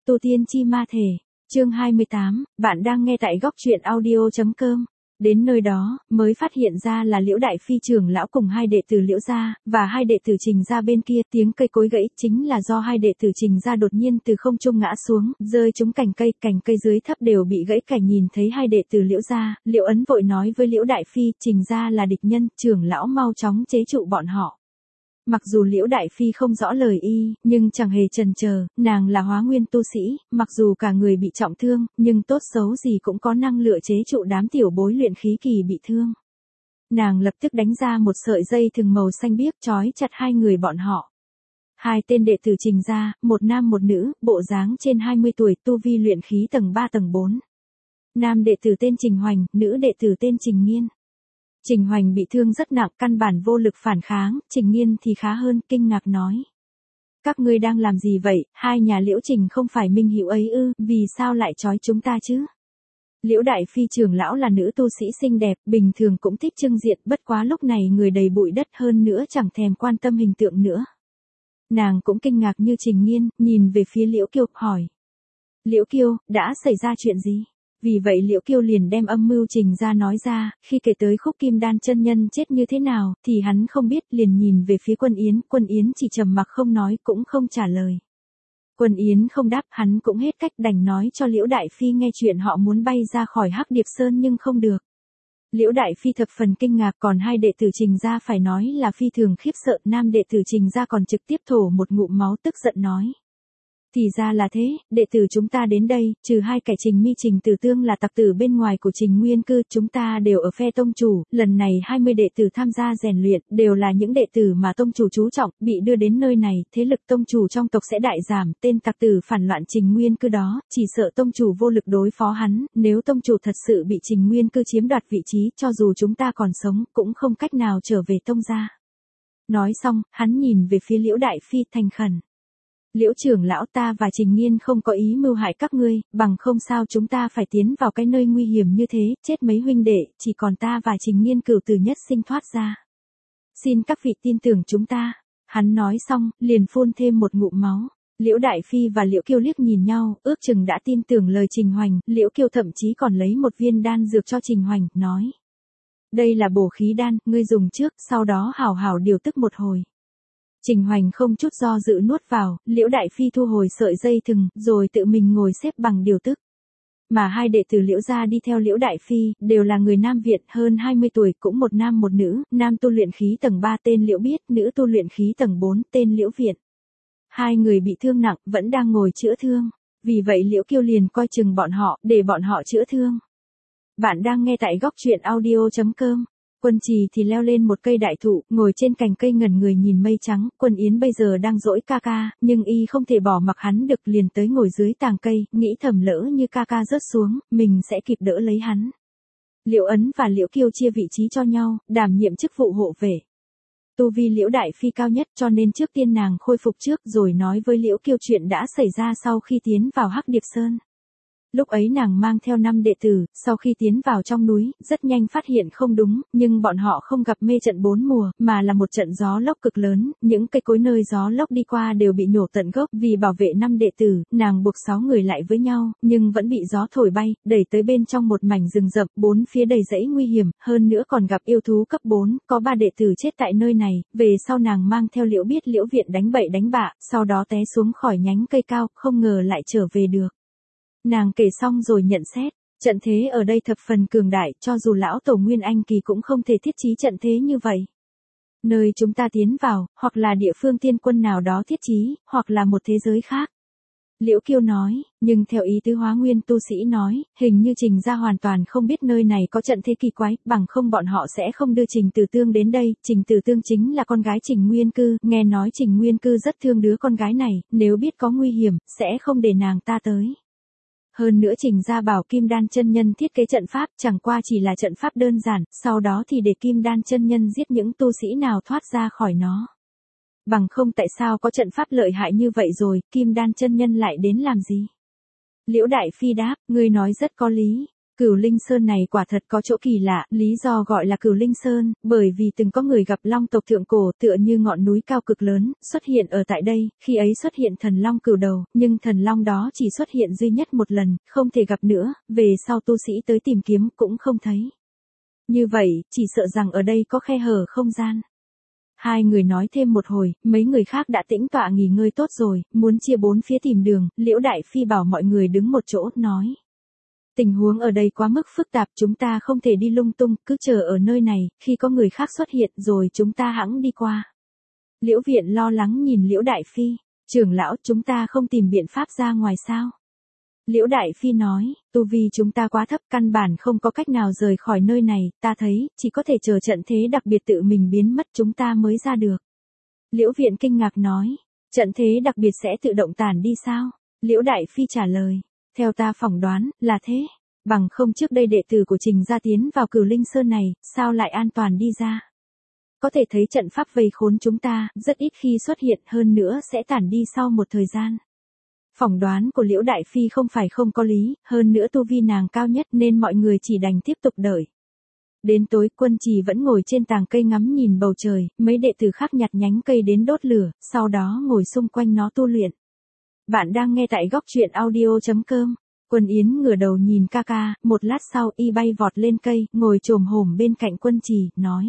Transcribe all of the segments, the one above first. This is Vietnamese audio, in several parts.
Tu tiên chi ma thể, chương 28, bạn đang nghe tại góc truyện audio.com. Đến nơi đó, mới phát hiện ra là Liễu Đại Phi trưởng lão cùng hai đệ tử Liễu gia, và hai đệ tử Trình gia bên kia. Tiếng cây cối gãy chính là do hai đệ tử Trình gia đột nhiên từ không trung ngã xuống, rơi trúng cành cây dưới thấp đều bị gãy cảnh. Nhìn thấy hai đệ tử Liễu gia, Liễu Ấn vội nói với Liễu Đại Phi, Trình gia là địch nhân, trưởng lão mau chóng chế trụ bọn họ. Mặc dù Liễu Đại Phi không rõ lời y, nhưng chẳng hề chần chờ, nàng là hóa nguyên tu sĩ, mặc dù cả người bị trọng thương, nhưng tốt xấu gì cũng có năng lượng chế trụ đám tiểu bối luyện khí kỳ bị thương. Nàng lập tức đánh ra một sợi dây thừng màu xanh biếc trói chặt hai người bọn họ. Hai tên đệ tử Trình gia, một nam một nữ, bộ dáng trên 20 tuổi, tu vi luyện khí tầng 3 tầng 4. Nam đệ tử tên Trình Hoành, nữ đệ tử tên Trình Nghiên. Trình Hoành bị thương rất nặng, căn bản vô lực phản kháng, Trình Nghiên thì khá hơn, kinh ngạc nói. Các ngươi đang làm gì vậy, hai nhà Liễu Trình không phải minh hữu ấy ư, vì sao lại trói chúng ta chứ? Liễu Đại Phi trưởng lão là nữ tu sĩ xinh đẹp, bình thường cũng thích trưng diện, bất quá lúc này người đầy bụi đất hơn nữa chẳng thèm quan tâm hình tượng nữa. Nàng cũng kinh ngạc như Trình Nghiên, nhìn về phía Liễu Kiêu, hỏi. Liễu Kiêu, đã xảy ra chuyện gì? Vì vậy Liễu Kiêu liền đem âm mưu Trình ra nói ra, khi kể tới Khúc Kim Đan chân nhân chết như thế nào, thì hắn không biết, liền nhìn về phía Quân Yến chỉ trầm mặc không nói, cũng không trả lời. Quân Yến không đáp, hắn cũng hết cách, đành nói cho Liễu Đại Phi nghe chuyện họ muốn bay ra khỏi Hắc Điệp Sơn nhưng không được. Liễu Đại Phi thập phần kinh ngạc, còn hai đệ tử Trình gia phải nói là phi thường khiếp sợ, nam đệ tử Trình gia còn trực tiếp thổ một ngụm máu, tức giận nói. Thì ra là thế, đệ tử chúng ta đến đây, trừ hai kẻ Trình Mi Trình Tử Tương là tặc tử bên ngoài của Trình Nguyên Cư, chúng ta đều ở phe tông chủ, lần này 20 đệ tử tham gia rèn luyện, đều là những đệ tử mà tông chủ chú trọng, bị đưa đến nơi này, thế lực tông chủ trong tộc sẽ đại giảm, tên tặc tử phản loạn Trình Nguyên Cư đó, chỉ sợ tông chủ vô lực đối phó hắn, nếu tông chủ thật sự bị Trình Nguyên Cư chiếm đoạt vị trí, cho dù chúng ta còn sống, cũng không cách nào trở về tông gia. Nói xong, hắn nhìn về phía Liễu Đại Phi thành khẩn. Liễu trưởng lão, ta và Trình Nghiên không có ý mưu hại các ngươi, bằng không sao chúng ta phải tiến vào cái nơi nguy hiểm như thế, chết mấy huynh đệ, chỉ còn ta và Trình Nghiên cửu tử nhất sinh thoát ra. Xin các vị tin tưởng chúng ta. Hắn nói xong, liền phun thêm một ngụm máu. Liễu Đại Phi và Liễu Kiêu liếc nhìn nhau, ước chừng đã tin tưởng lời Trình Hoành, Liễu Kiêu thậm chí còn lấy một viên đan dược cho Trình Hoành, nói. Đây là bổ khí đan, ngươi dùng trước, sau đó hảo hảo điều tức một hồi. Trình Hoành không chút do dự nuốt vào, Liễu Đại Phi thu hồi sợi dây thừng, rồi tự mình ngồi xếp bằng điều tức. Mà hai đệ tử Liễu gia đi theo Liễu Đại Phi, đều là người Nam Việt, hơn 20 tuổi, cũng một nam một nữ, nam tu luyện khí tầng 3 tên Liễu Biết, nữ tu luyện khí tầng 4 tên Liễu Viện. Hai người bị thương nặng, vẫn đang ngồi chữa thương, vì vậy Liễu Kiêu liền coi chừng bọn họ, để bọn họ chữa thương. Bạn đang nghe tại góc truyện audio.com. Quân Trì thì leo lên một cây đại thụ, ngồi trên cành cây ngẩn người nhìn mây trắng, Quân Yến bây giờ đang dỗi ca ca, nhưng y không thể bỏ mặc hắn được, liền tới ngồi dưới tàng cây, nghĩ thầm lỡ như ca ca rớt xuống, mình sẽ kịp đỡ lấy hắn. Liễu Ấn và Liễu Kiêu chia vị trí cho nhau, đảm nhiệm chức vụ hộ vệ. Tu vi Liễu Đại Phi cao nhất, cho nên trước tiên nàng khôi phục trước rồi nói với Liễu Kiêu chuyện đã xảy ra sau khi tiến vào Hắc Điệp Sơn. Lúc ấy nàng mang theo 5 đệ tử, sau khi tiến vào trong núi, rất nhanh phát hiện không đúng, nhưng bọn họ không gặp mê trận 4 mùa, mà là một trận gió lốc cực lớn, những cây cối nơi gió lốc đi qua đều bị nhổ tận gốc, vì bảo vệ 5 đệ tử, nàng buộc 6 người lại với nhau, nhưng vẫn bị gió thổi bay, đẩy tới bên trong một mảnh rừng rậm, bốn phía đầy rẫy nguy hiểm, hơn nữa còn gặp yêu thú cấp 4, có 3 đệ tử chết tại nơi này, về sau nàng mang theo Liễu Biết Liễu Viện đánh bậy đánh bạ, sau đó té xuống khỏi nhánh cây cao, không ngờ lại trở về được. Nàng kể xong rồi nhận xét, trận thế ở đây thập phần cường đại, cho dù lão tổ Nguyên Anh Kỳ cũng không thể thiết trí trận thế như vậy. Nơi chúng ta tiến vào, hoặc là địa phương tiên quân nào đó thiết trí, hoặc là một thế giới khác. Liễu Kiêu nói, nhưng theo ý tứ hóa nguyên tu sĩ nói, hình như Trình gia hoàn toàn không biết nơi này có trận thế kỳ quái, bằng không bọn họ sẽ không đưa Trình Tử Tương đến đây, Trình Tử Tương chính là con gái Trình Nguyên Cư, nghe nói Trình Nguyên Cư rất thương đứa con gái này, nếu biết có nguy hiểm, sẽ không để nàng ta tới. Hơn nữa Trình gia bảo Kim Đan chân nhân thiết kế trận pháp, chẳng qua chỉ là trận pháp đơn giản, sau đó thì để Kim Đan chân nhân giết những tu sĩ nào thoát ra khỏi nó. Bằng không tại sao có trận pháp lợi hại như vậy rồi, Kim Đan chân nhân lại đến làm gì? Liễu Đại Phi đáp, ngươi nói rất có lý. Cửu Linh Sơn này quả thật có chỗ kỳ lạ, lý do gọi là Cửu Linh Sơn, bởi vì từng có người gặp long tộc thượng cổ tựa như ngọn núi cao cực lớn, xuất hiện ở tại đây, khi ấy xuất hiện thần long cửu đầu, nhưng thần long đó chỉ xuất hiện duy nhất một lần, không thể gặp nữa, về sau tu sĩ tới tìm kiếm cũng không thấy. Như vậy, chỉ sợ rằng ở đây có khe hở không gian. Hai người nói thêm một hồi, mấy người khác đã tĩnh tọa nghỉ ngơi tốt rồi, muốn chia bốn phía tìm đường, Liễu Đại Phi bảo mọi người đứng một chỗ, nói. Tình huống ở đây quá mức phức tạp, chúng ta không thể đi lung tung, cứ chờ ở nơi này, khi có người khác xuất hiện rồi chúng ta hẵng đi qua. Liễu Viện lo lắng nhìn Liễu Đại Phi, trưởng lão, chúng ta không tìm biện pháp ra ngoài sao? Liễu Đại Phi nói, tu vi chúng ta quá thấp, căn bản không có cách nào rời khỏi nơi này, ta thấy, chỉ có thể chờ trận thế đặc biệt tự mình biến mất chúng ta mới ra được. Liễu Viện kinh ngạc nói, trận thế đặc biệt sẽ tự động tản đi sao? Liễu Đại Phi trả lời, theo ta phỏng đoán, là thế. Bằng không trước đây đệ tử của Trình gia tiến vào Cửu Linh Sơn này, sao lại an toàn đi ra? Có thể thấy trận pháp vây khốn chúng ta, rất ít khi xuất hiện, hơn nữa sẽ tản đi sau một thời gian. Phỏng đoán của Liễu Đại Phi không phải không có lý, hơn nữa tu vi nàng cao nhất nên mọi người chỉ đành tiếp tục đợi. Đến tối, Quân Trì vẫn ngồi trên tàng cây ngắm nhìn bầu trời, mấy đệ tử khác nhặt nhánh cây đến đốt lửa, sau đó ngồi xung quanh nó tu luyện. Bạn đang nghe tại góc truyện audio.com. Quân Yến ngửa đầu nhìn ca ca, một lát sau y bay vọt lên cây, ngồi chồm hổm bên cạnh Quân Trì, nói.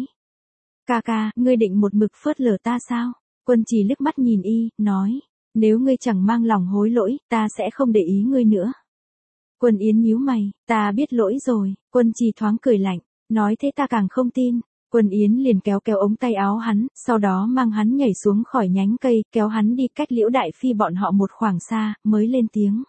Ca ca, ngươi định một mực phớt lờ ta sao? Quân Trì liếc mắt nhìn y, nói. Nếu ngươi chẳng mang lòng hối lỗi, ta sẽ không để ý ngươi nữa. Quân Yến nhíu mày, ta biết lỗi rồi. Quân Trì thoáng cười lạnh, nói thế ta càng không tin. Quân Yến liền kéo ống tay áo hắn, sau đó mang hắn nhảy xuống khỏi nhánh cây, kéo hắn đi cách Liễu Đại Phi bọn họ một khoảng xa, mới lên tiếng.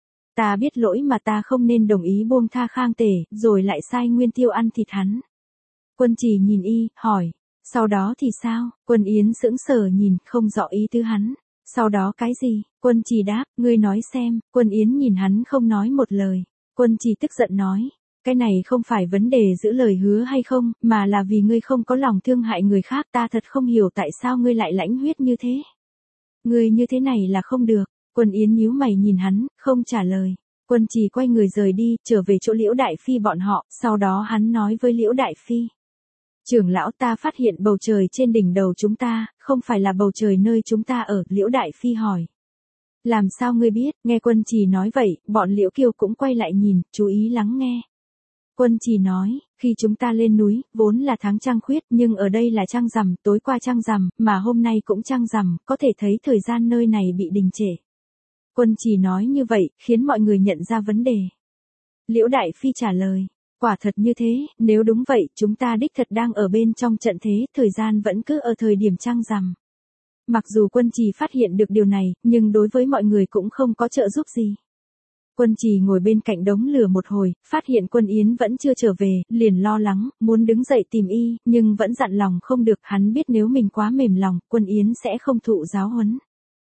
Ta biết lỗi mà ta không nên đồng ý buông tha Khang Tể, rồi lại sai Nguyên Tiêu ăn thịt hắn. Quân Trì nhìn y, hỏi, sau đó thì sao? Quân Yến sững sờ nhìn, không rõ ý tứ hắn. Sau đó cái gì? Quân Trì đáp, ngươi nói xem. Quân Yến nhìn hắn không nói một lời. Quân Trì tức giận nói, cái này không phải vấn đề giữ lời hứa hay không, mà là vì ngươi không có lòng thương hại người khác, ta thật không hiểu tại sao ngươi lại lãnh huyết như thế. Ngươi như thế này là không được. Quân Yến nhíu mày nhìn hắn, không trả lời. Quân Trì quay người rời đi, trở về chỗ Liễu Đại Phi bọn họ, sau đó hắn nói với Liễu Đại Phi. Trưởng lão, ta phát hiện bầu trời trên đỉnh đầu chúng ta, không phải là bầu trời nơi chúng ta ở, Liễu Đại Phi hỏi. Làm sao ngươi biết? Nghe Quân Trì nói vậy, bọn Liễu Kiêu cũng quay lại nhìn, chú ý lắng nghe. Quân Trì nói, khi chúng ta lên núi, vốn là tháng trăng khuyết, nhưng ở đây là trăng rằm, tối qua trăng rằm, mà hôm nay cũng trăng rằm, có thể thấy thời gian nơi này bị đình trệ. Quân Trì nói như vậy, khiến mọi người nhận ra vấn đề. Liễu Đại Phi trả lời, quả thật như thế, nếu đúng vậy, chúng ta đích thật đang ở bên trong trận thế, thời gian vẫn cứ ở thời điểm trăng rằm. Mặc dù Quân Trì phát hiện được điều này, nhưng đối với mọi người cũng không có trợ giúp gì. Quân Trì ngồi bên cạnh đống lửa một hồi, phát hiện Quân Yến vẫn chưa trở về, liền lo lắng, muốn đứng dậy tìm y, nhưng vẫn dặn lòng không được, hắn biết nếu mình quá mềm lòng, Quân Yến sẽ không thụ giáo huấn.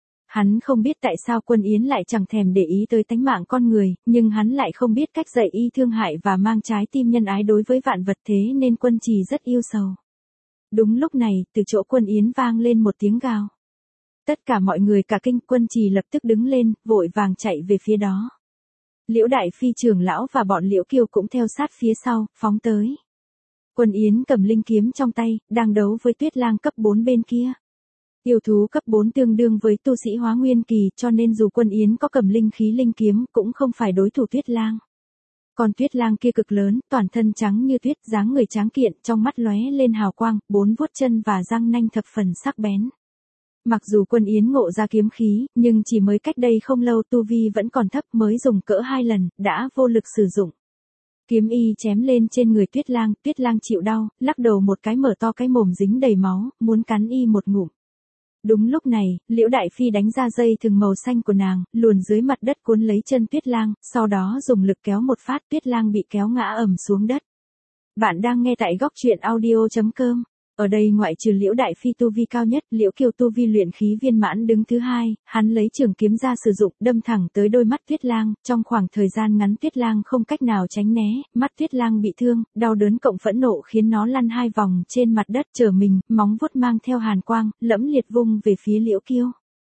Hắn không biết tại sao Quân Yến lại chẳng thèm để ý tới tánh mạng con người, nhưng hắn lại không biết cách dạy y thương hại và mang trái tim nhân ái đối với vạn vật, thế nên Quân Trì rất yêu sầu. Đúng lúc này, từ chỗ Quân Yến vang lên một tiếng gào. Tất cả mọi người cả kinh, Quân Trì lập tức đứng lên, vội vàng chạy về phía đó. Liễu Đại Phi trưởng lão và bọn Liễu Kiêu cũng theo sát phía sau, phóng tới. Quân Yến cầm linh kiếm trong tay, đang đấu với Tuyết Lang cấp 4 bên kia. Yêu thú cấp 4 tương đương với tu sĩ hóa nguyên kỳ, cho nên dù Quân Yến có cầm linh khí linh kiếm, cũng không phải đối thủ Tuyết Lang. Còn Tuyết Lang kia cực lớn, toàn thân trắng như tuyết, dáng người tráng kiện, trong mắt lóe lên hào quang, 4 vuốt chân và răng nanh thập phần sắc bén. Mặc dù Quân Yến ngộ ra kiếm khí, nhưng chỉ mới cách đây không lâu tu vi vẫn còn thấp, mới dùng cỡ 2 lần, đã vô lực sử dụng. Kiếm y chém lên trên người Tuyết Lang chịu đau, lắc đầu một cái mở to cái mồm dính đầy máu, muốn cắn y một ngụm. Đúng lúc này, Liễu Đại Phi đánh ra dây thừng màu xanh của nàng, luồn dưới mặt đất cuốn lấy chân Tuyết Lang, sau đó dùng lực kéo một phát, Tuyết Lang bị kéo ngã ầm xuống đất. Bạn đang nghe tại góc truyện audio.com. Ở đây ngoại trừ Liễu Đại Phi tu vi cao nhất, Liễu Kiêu tu vi luyện khí viên mãn đứng thứ hai, hắn lấy trường kiếm ra sử dụng, đâm thẳng tới đôi mắt Tuyết Lang, trong khoảng thời gian ngắn Tuyết Lang không cách nào tránh né, mắt Tuyết Lang bị thương, đau đớn cộng phẫn nộ khiến nó lăn 2 vòng trên mặt đất trở mình, móng vuốt mang theo hàn quang, lẫm liệt vung về phía Liễu Kiêu.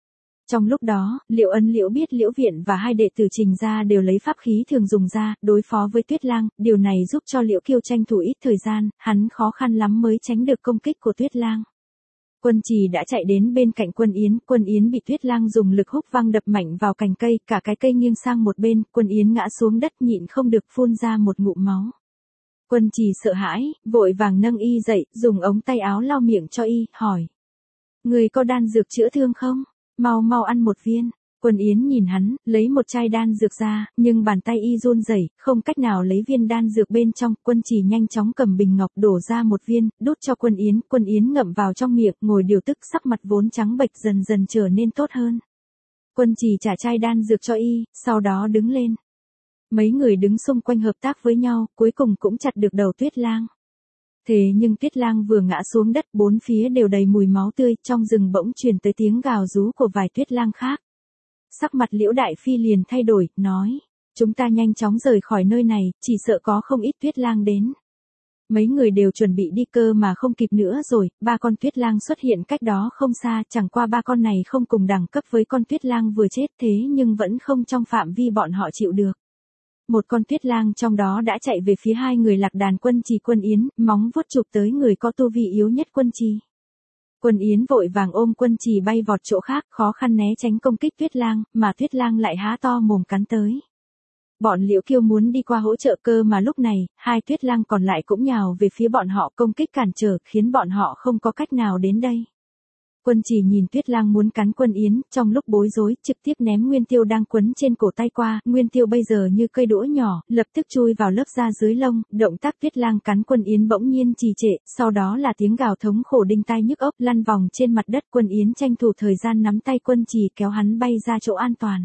Trong lúc đó, Liễu Ân Liễu biết Liễu Viện và hai đệ tử Trình gia đều lấy pháp khí thường dùng ra, đối phó với Tuyết Lang, điều này giúp cho Liễu Kiêu tranh thủ ít thời gian, hắn khó khăn lắm mới tránh được công kích của Tuyết Lang. Quân Trì đã chạy đến bên cạnh Quân Yến bị Tuyết Lang dùng lực húc văng đập mạnh vào cành cây, cả cái cây nghiêng sang một bên, Quân Yến ngã xuống đất nhịn không được phun ra một ngụm máu. Quân Trì sợ hãi, vội vàng nâng y dậy, dùng ống tay áo lau miệng cho y, hỏi. Người có đan dược chữa thương không? Mau mau ăn một viên. Quân Yến nhìn hắn, lấy một chai đan dược ra, nhưng bàn tay y run rẩy, không cách nào lấy viên đan dược bên trong. Quân Trì nhanh chóng cầm bình ngọc đổ ra một viên, đút cho Quân Yến ngậm vào trong miệng, ngồi điều tức, sắc mặt vốn trắng bệch dần dần trở nên tốt hơn. Quân Trì trả chai đan dược cho y, sau đó đứng lên. Mấy người đứng xung quanh hợp tác với nhau, cuối cùng cũng chặt được đầu Tuyết Lang. Thế nhưng Tuyết Lang vừa ngã xuống đất, bốn phía đều đầy mùi máu tươi, trong rừng bỗng truyền tới tiếng gào rú của vài Tuyết Lang khác. Sắc mặt Liễu Đại Phi liền thay đổi, nói, chúng ta nhanh chóng rời khỏi nơi này, chỉ sợ có không ít Tuyết Lang đến. Mấy người đều chuẩn bị đi cơ mà không kịp nữa rồi, ba con Tuyết Lang xuất hiện cách đó không xa, chẳng qua ba con này không cùng đẳng cấp với con Tuyết Lang vừa chết thế nhưng vẫn không trong phạm vi bọn họ chịu được. Một con Tuyết Lang trong đó đã chạy về phía hai người Lạc Đàn Quân Trì Quân Yến, móng vuốt chụp tới người có tu vi yếu nhất Quân Trì. Quân Yến vội vàng ôm Quân Trì bay vọt chỗ khác, khó khăn né tránh công kích Tuyết Lang, mà Tuyết Lang lại há to mồm cắn tới. Bọn Liễu Kiêu muốn đi qua hỗ trợ cơ mà lúc này, hai Tuyết Lang còn lại cũng nhào về phía bọn họ công kích cản trở, khiến bọn họ không có cách nào đến đây. Quân Trì nhìn Tuyết Lang muốn cắn Quân Yến, trong lúc bối rối, trực tiếp ném Nguyên Tiêu đang quấn trên cổ tay qua, Nguyên Tiêu bây giờ như cây đũa nhỏ, lập tức chui vào lớp da dưới lông, động tác Tuyết Lang cắn Quân Yến bỗng nhiên trì trệ, sau đó là tiếng gào thống khổ đinh tai nhức óc, lăn vòng trên mặt đất. Quân Yến tranh thủ thời gian nắm tay Quân Trì kéo hắn bay ra chỗ an toàn.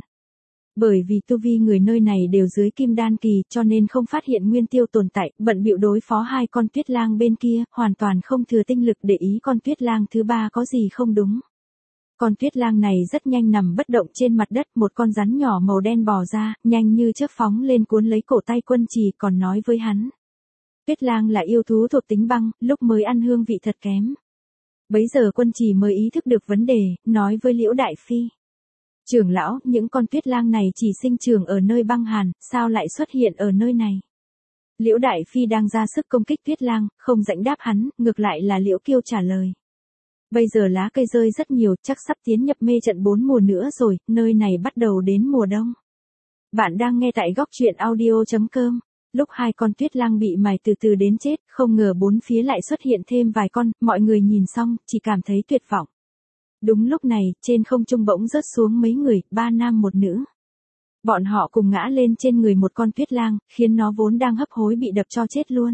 Bởi vì tu vi người nơi này đều dưới kim đan kỳ, cho nên không phát hiện Nguyên Tiêu tồn tại, bận bịu đối phó hai con Tuyết Lang bên kia, hoàn toàn không thừa tinh lực để ý con Tuyết Lang thứ ba có gì không đúng. Con Tuyết Lang này rất nhanh nằm bất động trên mặt đất, một con rắn nhỏ màu đen bò ra, nhanh như chớp phóng lên cuốn lấy cổ tay Quân Trì, còn nói với hắn. Tuyết Lang là yêu thú thuộc tính băng, lúc mới ăn hương vị thật kém. Bấy giờ Quân Trì mới ý thức được vấn đề, nói với Liễu Đại Phi. Trưởng lão, những con Tuyết Lang này chỉ sinh trưởng ở nơi băng hàn, sao lại xuất hiện ở nơi này? Liễu Đại Phi đang ra sức công kích Tuyết Lang, không rảnh đáp hắn, ngược lại là Liễu Kiêu trả lời. Bây giờ lá cây rơi rất nhiều, chắc sắp tiến nhập mê trận 4 mùa nữa rồi, nơi này bắt đầu đến mùa đông. Bạn đang nghe tại góc truyện audio.com. Lúc hai con Tuyết Lang bị mài từ từ đến chết, không ngờ bốn phía lại xuất hiện thêm vài con, mọi người nhìn xong, chỉ cảm thấy tuyệt vọng. Đúng lúc này, trên không trung bỗng rớt xuống mấy người, 3 nam một nữ. Bọn họ cùng ngã lên trên người một con Tuyết Lang, khiến nó vốn đang hấp hối bị đập cho chết luôn.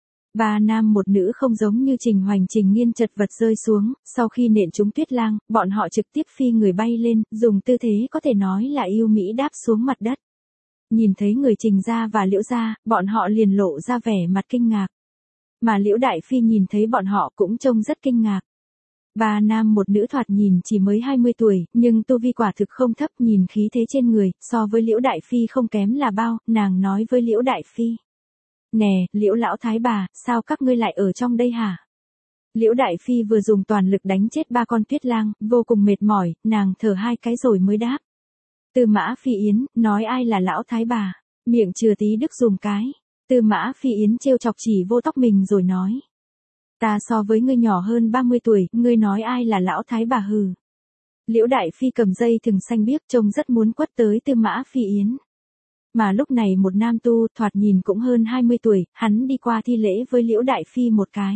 3 nam một nữ không giống như Trình Hoành Trình Nghiên chật vật rơi xuống, sau khi nện trúng Tuyết Lang, bọn họ trực tiếp phi người bay lên, dùng tư thế có thể nói là yêu mỹ đáp xuống mặt đất. Nhìn thấy người Trình gia và Liễu gia, bọn họ liền lộ ra vẻ mặt kinh ngạc. Mà Liễu Đại Phi nhìn thấy bọn họ cũng trông rất kinh ngạc. 3 nam một nữ thoạt nhìn chỉ mới 20 tuổi, nhưng tu vi quả thực không thấp, nhìn khí thế trên người, so với Liễu Đại Phi không kém là bao, nàng nói với Liễu Đại Phi. Nè, Liễu lão thái bà, sao các ngươi lại ở trong đây hả? Liễu Đại Phi vừa dùng toàn lực đánh chết 3 con Tuyết Lang, vô cùng mệt mỏi, nàng thở 2 cái rồi mới đáp. Tư Mã Phi Yến, nói ai là lão thái bà, miệng chừa tí đức dùng cái. Tư Mã Phi Yến trêu chọc chỉ vô tóc mình rồi nói. Ta so với ngươi nhỏ hơn 30 tuổi, ngươi nói ai là lão thái bà hừ. Liễu Đại Phi cầm dây thừng xanh biếc trông rất muốn quất tới Tư Mã Phi Yến. Mà lúc này một nam tu thoạt nhìn cũng hơn 20 tuổi, hắn đi qua thi lễ với Liễu Đại Phi một cái.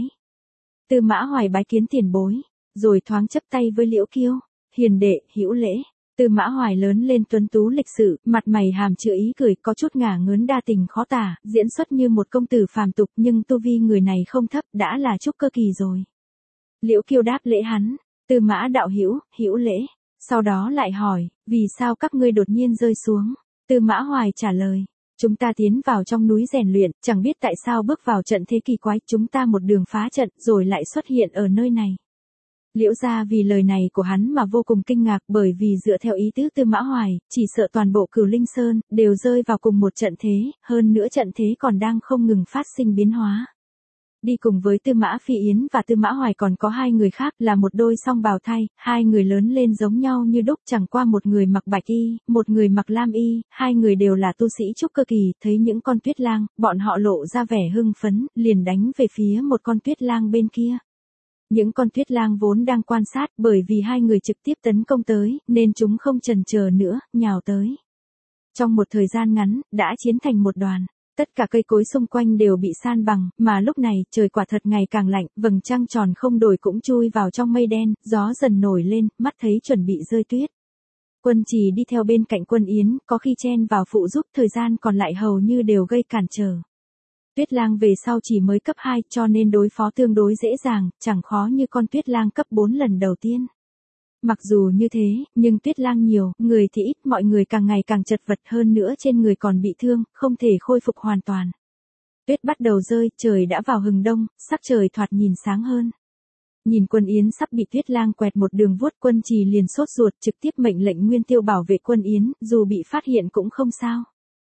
Tư Mã Hoài bái kiến tiền bối, rồi thoáng chấp tay với Liễu Kiêu, hiền đệ, hữu lễ. Tư Mã Hoài lớn lên tuấn tú lịch sự, mặt mày hàm chứa ý cười, có chút ngả ngớn đa tình khó tả, diễn xuất như một công tử phàm tục, nhưng tu vi người này không thấp, đã là trúc cơ kỳ rồi. Liễu Kiêu đáp lễ hắn, Tư Mã đạo hữu, hữu lễ. Sau đó lại hỏi, vì sao các ngươi đột nhiên rơi xuống? Tư Mã Hoài trả lời, chúng ta tiến vào trong núi rèn luyện, chẳng biết tại sao bước vào trận thế kỳ quái, chúng ta một đường phá trận rồi lại xuất hiện ở nơi này. Liễu gia vì lời này của hắn mà vô cùng kinh ngạc, bởi vì dựa theo ý tứ Tư Mã Hoài, chỉ sợ toàn bộ Cửu Linh Sơn đều rơi vào cùng một trận thế, hơn nữa trận thế còn đang không ngừng phát sinh biến hóa. đi cùng với Tư Mã Phi Yến và Tư Mã Hoài còn có hai người khác là một đôi song bào thai, hai người lớn lên giống nhau như đúc, chẳng qua một người mặc bạch y, một người mặc lam y, hai người đều là tu sĩ trúc cơ kỳ, thấy những con tuyết lang, bọn họ lộ ra vẻ hưng phấn, liền đánh về phía một con tuyết lang bên kia. Những con tuyết lang vốn đang quan sát, bởi vì hai người trực tiếp tấn công tới, nên chúng không chần chờ nữa, nhào tới. Trong một thời gian ngắn, đã chiến thành một đoàn. Tất cả cây cối xung quanh đều bị san bằng, mà lúc này, trời quả thật ngày càng lạnh, vầng trăng tròn không đổi cũng chui vào trong mây đen, gió dần nổi lên, mắt thấy chuẩn bị rơi tuyết. Quân Trì đi theo bên cạnh Quân Yến, có khi chen vào phụ giúp, thời gian còn lại hầu như đều gây cản trở. Tuyết lang về sau chỉ mới cấp 2 cho nên đối phó tương đối dễ dàng, chẳng khó như con tuyết lang cấp 4 lần đầu tiên. Mặc dù như thế, nhưng tuyết lang nhiều, người thì ít, mọi người càng ngày càng chật vật, hơn nữa trên người còn bị thương, không thể khôi phục hoàn toàn. Tuyết bắt đầu rơi, trời đã vào hừng đông, sắc trời thoạt nhìn sáng hơn. Nhìn Quân Yến sắp bị tuyết lang quẹt một đường vuốt, Quân Trì liền sốt ruột, trực tiếp mệnh lệnh Nguyên Tiêu bảo vệ Quân Yến, dù bị phát hiện cũng không sao.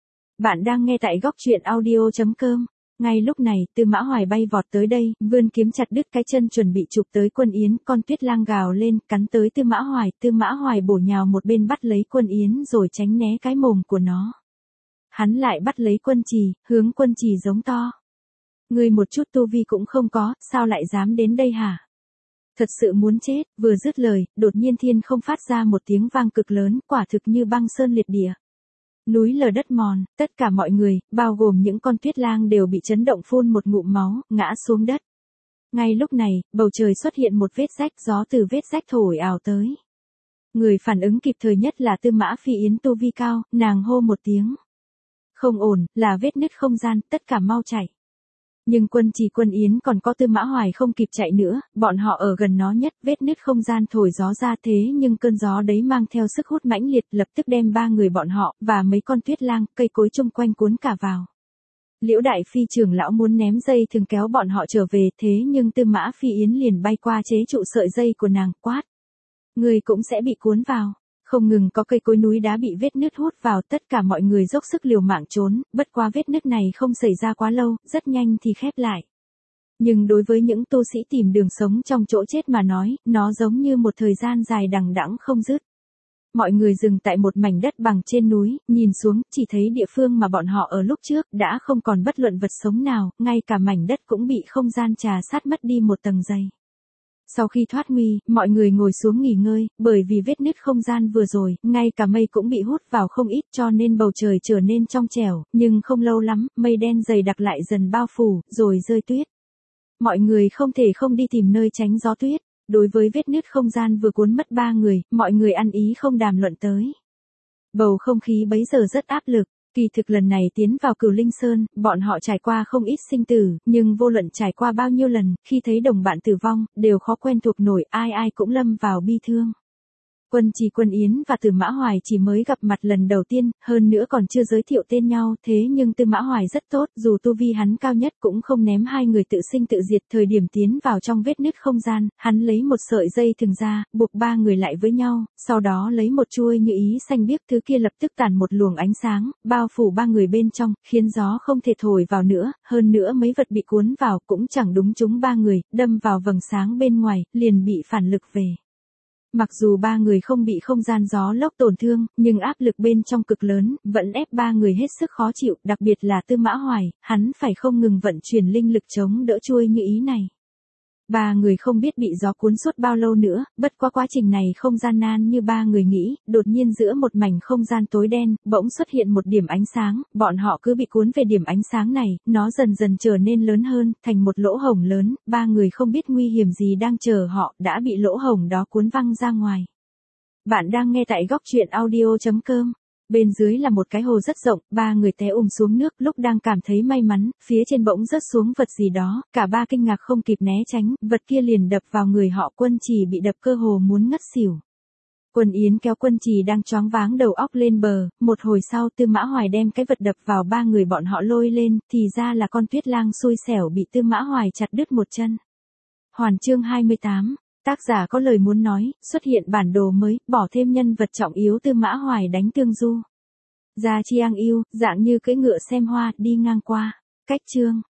Bạn đang nghe tại góc truyện audio.com. Ngay lúc này, Tư Mã Hoài bay vọt tới đây, vươn kiếm chặt đứt cái chân chuẩn bị chụp tới Quân Yến, con tuyết lang gào lên, cắn tới Tư Mã Hoài bổ nhào một bên bắt lấy Quân Yến rồi tránh né cái mồm của nó. Hắn lại bắt lấy Quân Trì, hướng Quân Trì giống to. Ngươi một chút tu vi cũng không có, sao lại dám đến đây hả? Thật sự muốn chết, vừa dứt lời, đột nhiên thiên không phát ra một tiếng vang cực lớn, quả thực như băng sơn liệt địa. Núi lở đất mòn, tất cả mọi người, bao gồm những con tuyết lang đều bị chấn động phun một ngụm máu, ngã xuống đất. Ngay lúc này, bầu trời xuất hiện một vết rách, gió từ vết rách thổi ào tới. Người phản ứng kịp thời nhất là Tư Mã Phi Yến tu vi cao, nàng hô một tiếng. Không ổn, là vết nứt không gian, tất cả mau chạy. Nhưng Quân Trì Quân Yến còn có Tư Mã Hoài không kịp chạy nữa, bọn họ ở gần nó nhất, vết nứt không gian thổi gió ra thế nhưng cơn gió đấy mang theo sức hút mãnh liệt, lập tức đem ba người bọn họ, và mấy con tuyết lang, cây cối chung quanh cuốn cả vào. Liễu Đại Phi trưởng lão muốn ném dây thường kéo bọn họ trở về, thế nhưng Tư Mã Phi Yến liền bay qua chế trụ sợi dây của nàng, quát. Người cũng sẽ bị cuốn vào. Không ngừng có cây cối núi đá bị vết nứt hút vào, tất cả mọi người dốc sức liều mạng trốn, bất quá vết nứt này không xảy ra quá lâu, rất nhanh thì khép lại. Nhưng đối với những tu sĩ tìm đường sống trong chỗ chết mà nói, nó giống như một thời gian dài đằng đẵng không dứt. Mọi người dừng tại một mảnh đất bằng trên núi, nhìn xuống, chỉ thấy địa phương mà bọn họ ở lúc trước, đã không còn bất luận vật sống nào, ngay cả mảnh đất cũng bị không gian trà sát mất đi một tầng dày. Sau khi thoát nguy, mọi người ngồi xuống nghỉ ngơi, bởi vì vết nứt không gian vừa rồi, ngay cả mây cũng bị hút vào không ít cho nên bầu trời trở nên trong trẻo, nhưng không lâu lắm, mây đen dày đặc lại dần bao phủ, rồi rơi tuyết. Mọi người không thể không đi tìm nơi tránh gió tuyết. Đối với vết nứt không gian vừa cuốn mất ba người, mọi người ăn ý không đàm luận tới. Bầu không khí bấy giờ rất áp lực. Kỳ thực lần này tiến vào Cửu Linh Sơn, bọn họ trải qua không ít sinh tử, nhưng vô luận trải qua bao nhiêu lần, khi thấy đồng bạn tử vong, đều khó quen thuộc nổi, ai ai cũng lâm vào bi thương. Quân Trì Quân Yến và Tư Mã Hoài chỉ mới gặp mặt lần đầu tiên, hơn nữa còn chưa giới thiệu tên nhau, thế nhưng Tư Mã Hoài rất tốt, dù tu vi hắn cao nhất cũng không ném hai người tự sinh tự diệt. Thời điểm tiến vào trong vết nứt không gian, hắn lấy một sợi dây thừng ra, buộc ba người lại với nhau, sau đó lấy một chuôi như ý xanh biếc, thứ kia lập tức tản một luồng ánh sáng, bao phủ ba người bên trong, khiến gió không thể thổi vào nữa, hơn nữa mấy vật bị cuốn vào cũng chẳng đúng chúng ba người, đâm vào vầng sáng bên ngoài, liền bị phản lực về. Mặc dù ba người không bị không gian gió lốc tổn thương, nhưng áp lực bên trong cực lớn, vẫn ép ba người hết sức khó chịu, đặc biệt là Tư Mã Hoài, hắn phải không ngừng vận chuyển linh lực chống đỡ chuôi như ý này. Ba người không biết bị gió cuốn suốt bao lâu nữa, bất quá quá trình này không gian nan như ba người nghĩ, đột nhiên giữa một mảnh không gian tối đen, bỗng xuất hiện một điểm ánh sáng, bọn họ cứ bị cuốn về điểm ánh sáng này, nó dần dần trở nên lớn hơn, thành một lỗ hổng lớn, ba người không biết nguy hiểm gì đang chờ họ, đã bị lỗ hổng đó cuốn văng ra ngoài. Bạn đang nghe tại góc truyện audio.com. Bên dưới là một cái hồ rất rộng, ba người té xuống nước, lúc đang cảm thấy may mắn, phía trên bỗng rớt xuống vật gì đó, cả ba kinh ngạc không kịp né tránh, vật kia liền đập vào người họ. Quân Trì bị đập cơ hồ muốn ngất xỉu. Quân Yến kéo Quân Trì đang choáng váng đầu óc lên bờ, một hồi sau Tư Mã Hoài đem cái vật đập vào ba người bọn họ lôi lên, thì ra là con tuyết lang xui xẻo bị Tư Mã Hoài chặt đứt một chân. Hoàn chương 28. Tác giả có lời muốn nói, xuất hiện bản đồ mới, bỏ thêm nhân vật trọng yếu Tư Mã Hoài đánh Tương Du. Gia Chiang yêu, dạng như cưỡi ngựa xem hoa, đi ngang qua. Cách chương.